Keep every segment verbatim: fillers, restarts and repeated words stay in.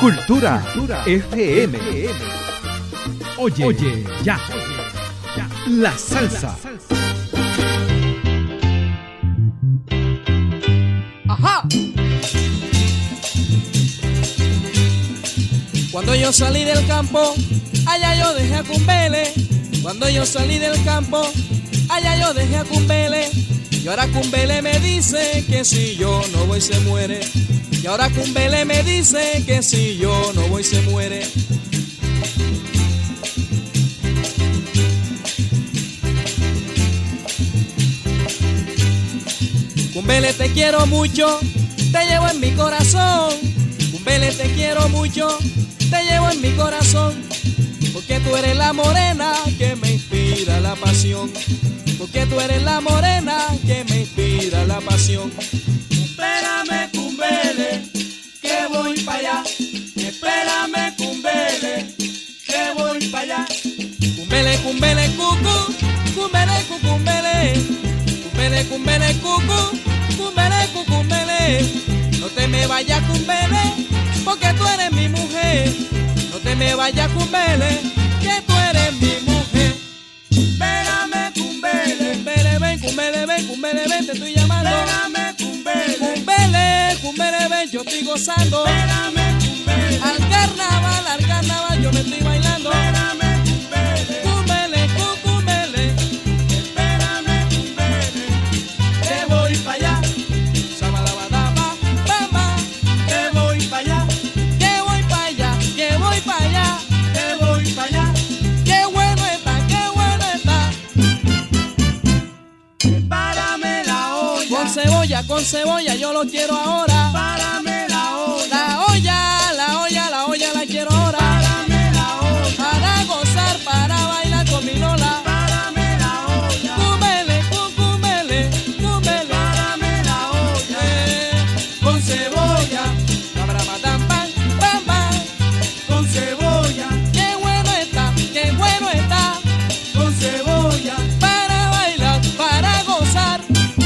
Cultura, Cultura F M. Oye, Oye, ya. La salsa. Ajá. Cuando yo salí del campo, allá yo dejé a Cumbele. Cuando yo salí del campo, allá yo dejé a Cumbele. Y ahora Cumbele me dice que si yo no voy se muere. Y ahora Cumbele me dice que si yo no voy se muere. Cumbele, te quiero mucho, te llevo en mi corazón. Cumbele, te quiero mucho, te llevo en mi corazón. Porque tú eres la morena que me inspira la pasión. Porque tú eres la morena que me inspira la pasión. Espérame, Cumbele, que voy para allá. Espérame, Cumbele, que voy para allá. Cumbele, Cumbele, cucu, Cumbele, cucumbele. Cumbele, Cumbele, cucu, Cumbele, cucumbele. No te me vayas, Cumbele, porque tú eres mi mujer. No te me vayas, Cumbele, que tú eres mi mujer. Espérame, Cumbele, Cumbele, ven, Cumbele, ven, Cumbele, ven, te estoy llamando. Espérame, Cumbele, Cumbele, Cumbele, ven, yo estoy gozando. Espérame, Cumbele, al carnaval, al carnaval, yo me estoy bailando. Espérame, Cumbele, Cumbele, cucumbele. Espérame, Cumbele, que voy para allá. Sabalabadaba, bamba, que voy para allá. Que voy para allá, que voy para allá. Que voy para allá. Qué bueno está, qué bueno está. Párame la olla. Con cebolla, con cebolla, yo lo quiero ahora. Párame la olla. La olla, la olla, la olla la quiero ahora. Párame la olla. Para gozar, para bailar con mi Lola. Párame la olla. Cumbele, cucumbele, cumbele. Párame la olla. Eh, con cebolla. Cabramatan, pan, pan, pan. Con cebolla. Qué bueno está, qué bueno está. Con cebolla. Para bailar, para gozar.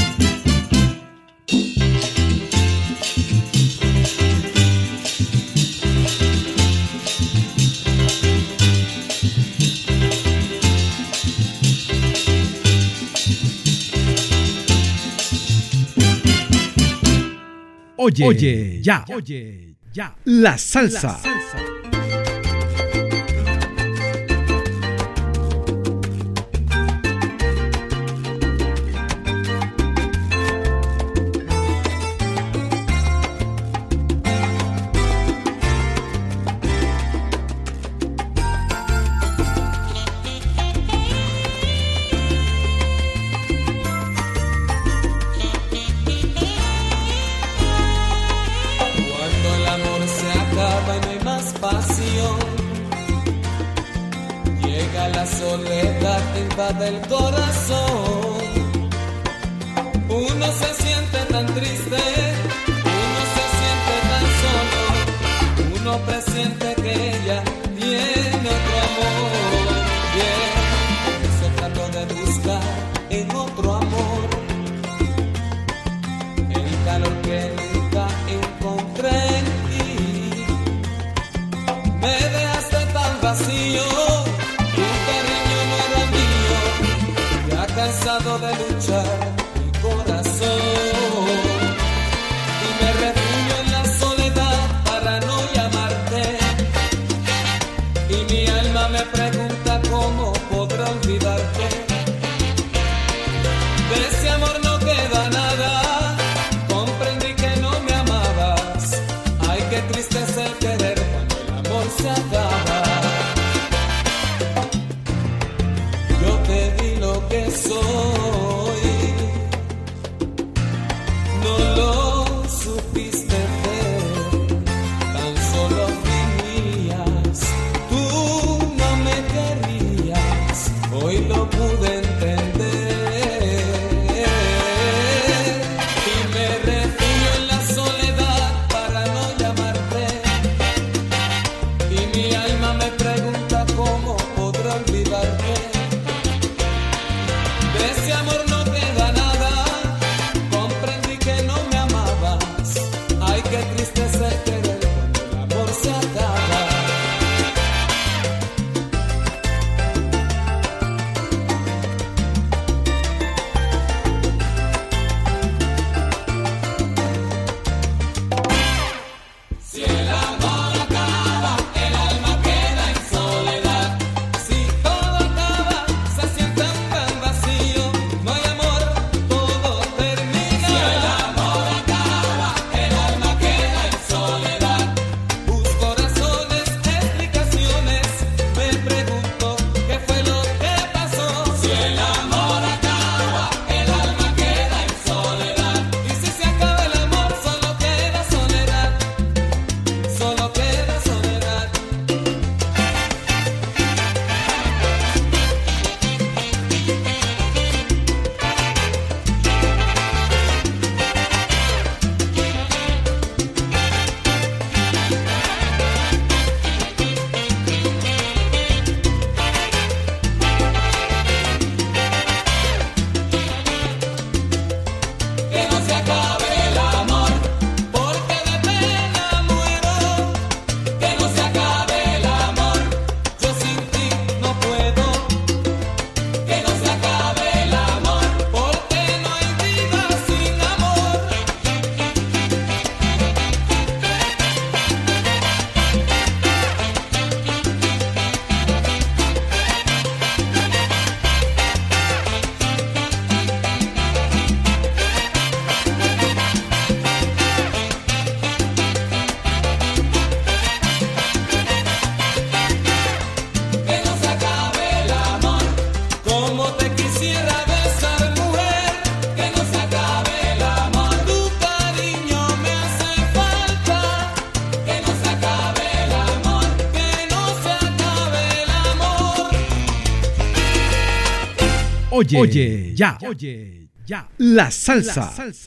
Oye, Oye, ya. Oye, ya. La salsa. La salsa. Llega la soledad, invade el corazón. Uno se siente tan triste, uno se siente tan solo. Uno presiente que ella tiene otro amor. Bien, eso trato de buscar en otro amor. El calor que nunca encontré en ti. Me dejaste tan vacío. Cansado oye, oye, ya, oye, ya. La salsa. La salsa.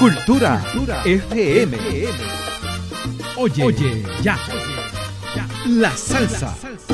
Cultura, Cultura F M. Oye, Oye, ya, ya, la salsa. La salsa.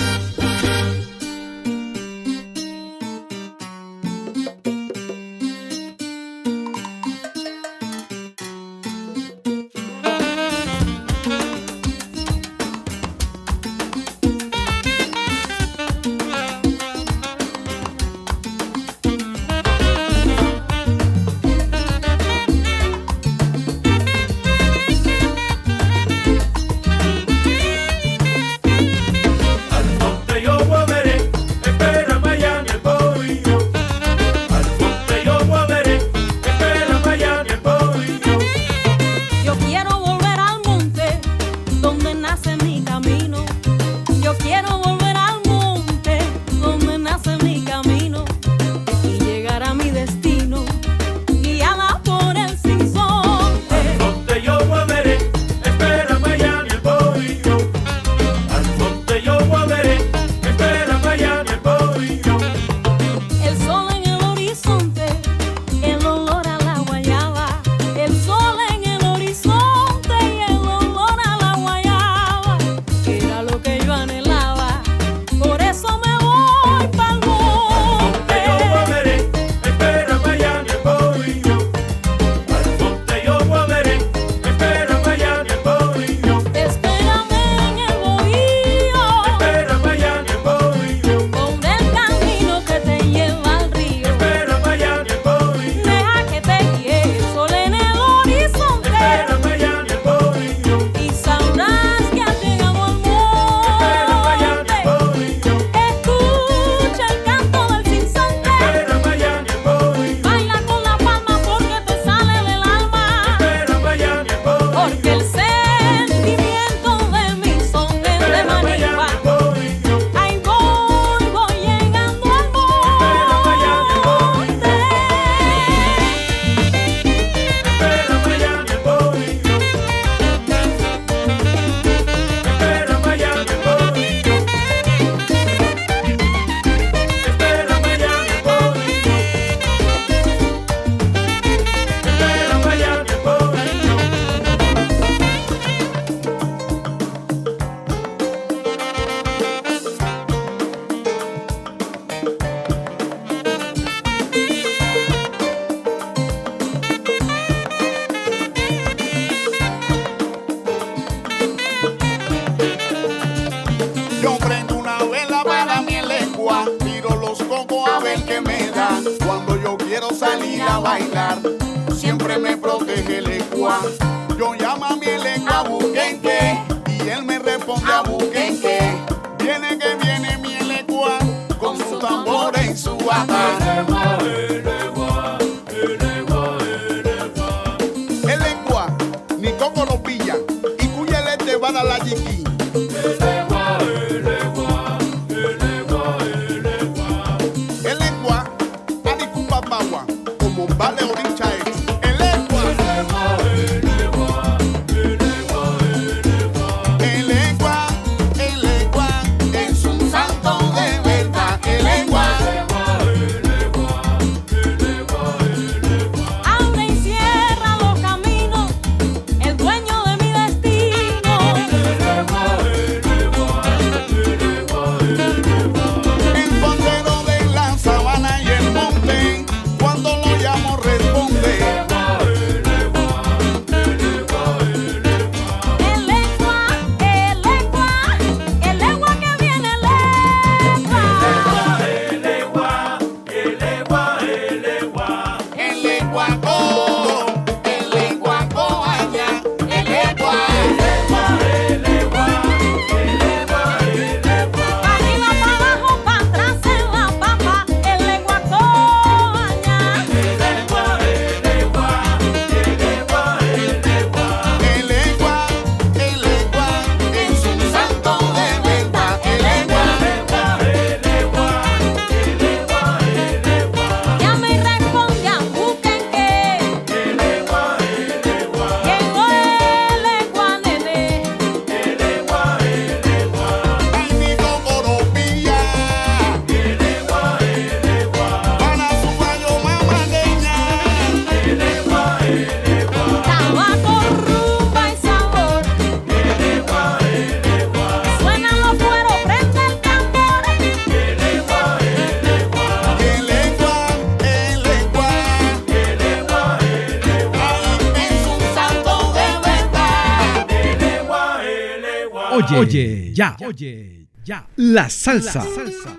oye, oye, ya, oye, ya. La salsa. La salsa.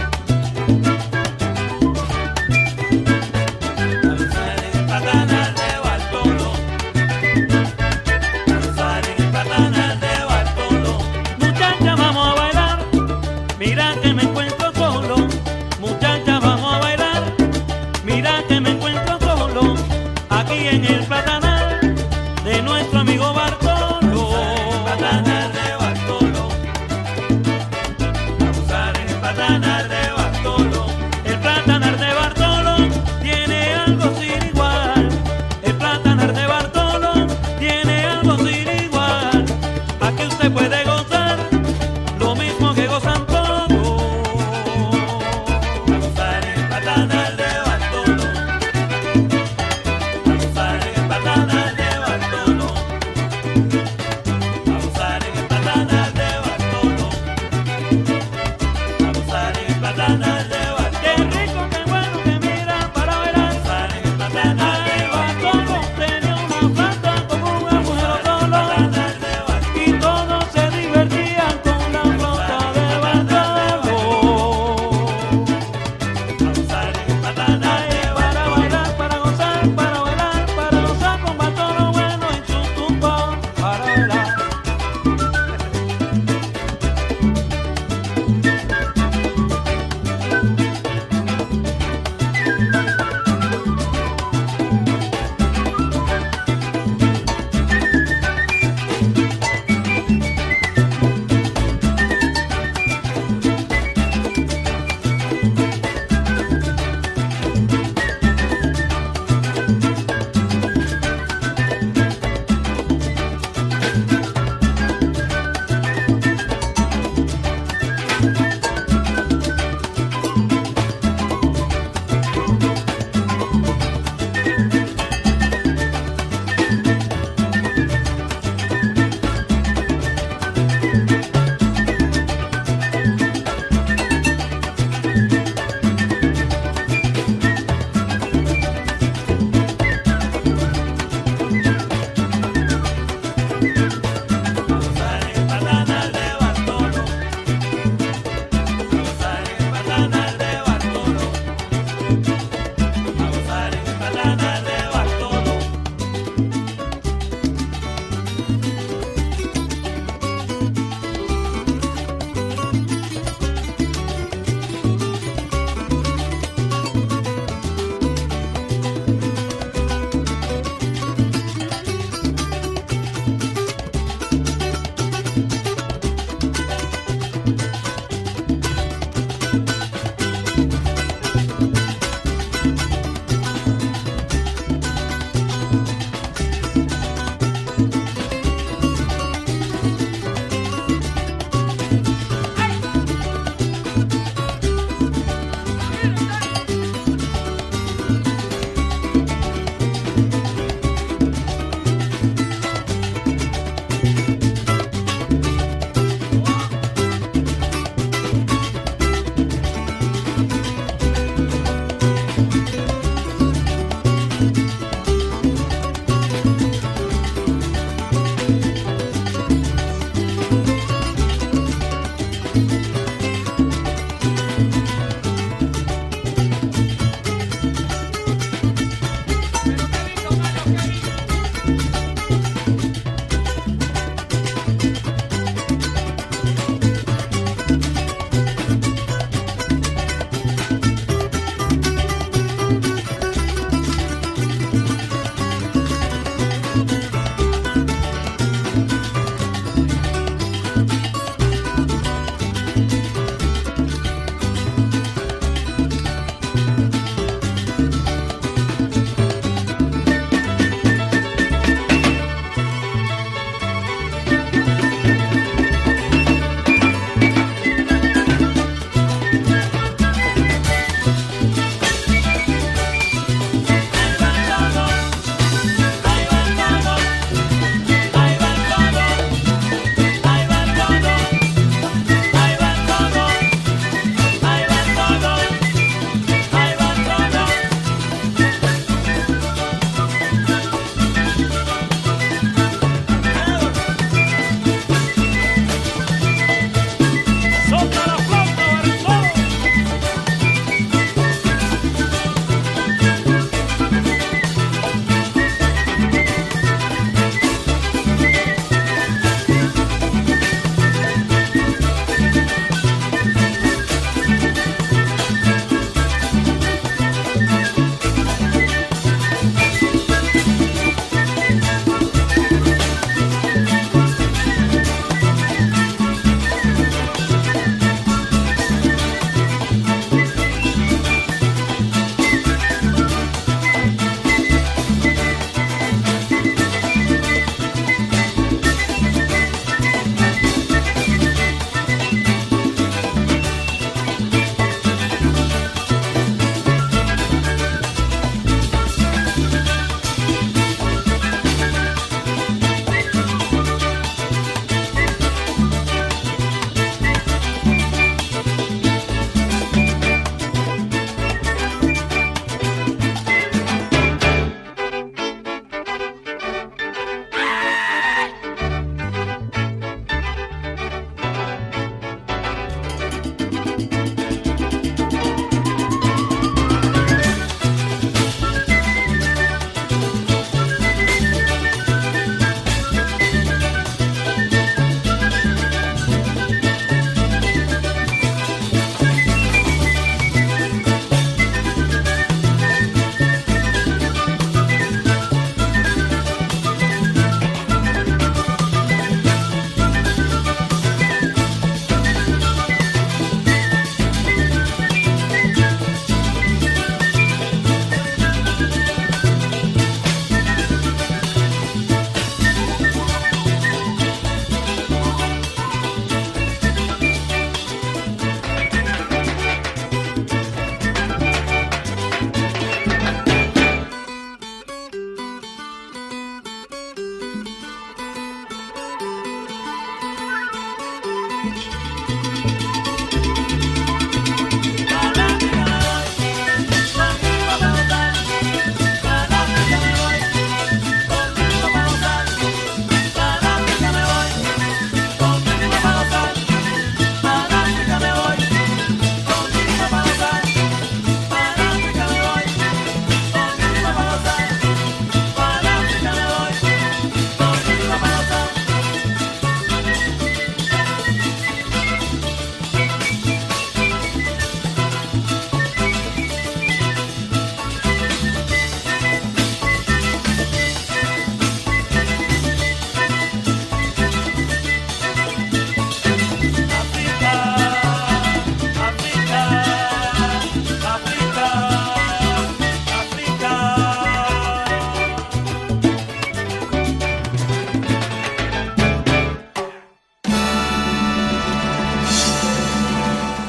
Patana de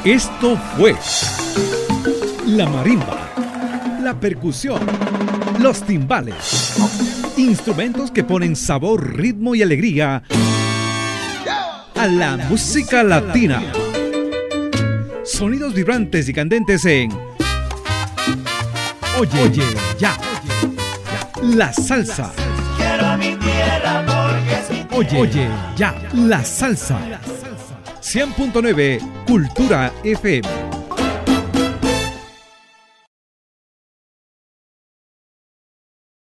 Esto fue la marimba, la percusión, los timbales, instrumentos que ponen sabor, ritmo y alegría a la música latina. Sonidos vibrantes y candentes en Oye, Oye, ya, la salsa. Quiero mi tierra porque es mi tierra. Oye, Oye, ya, la salsa. cien punto nueve Cultura F M.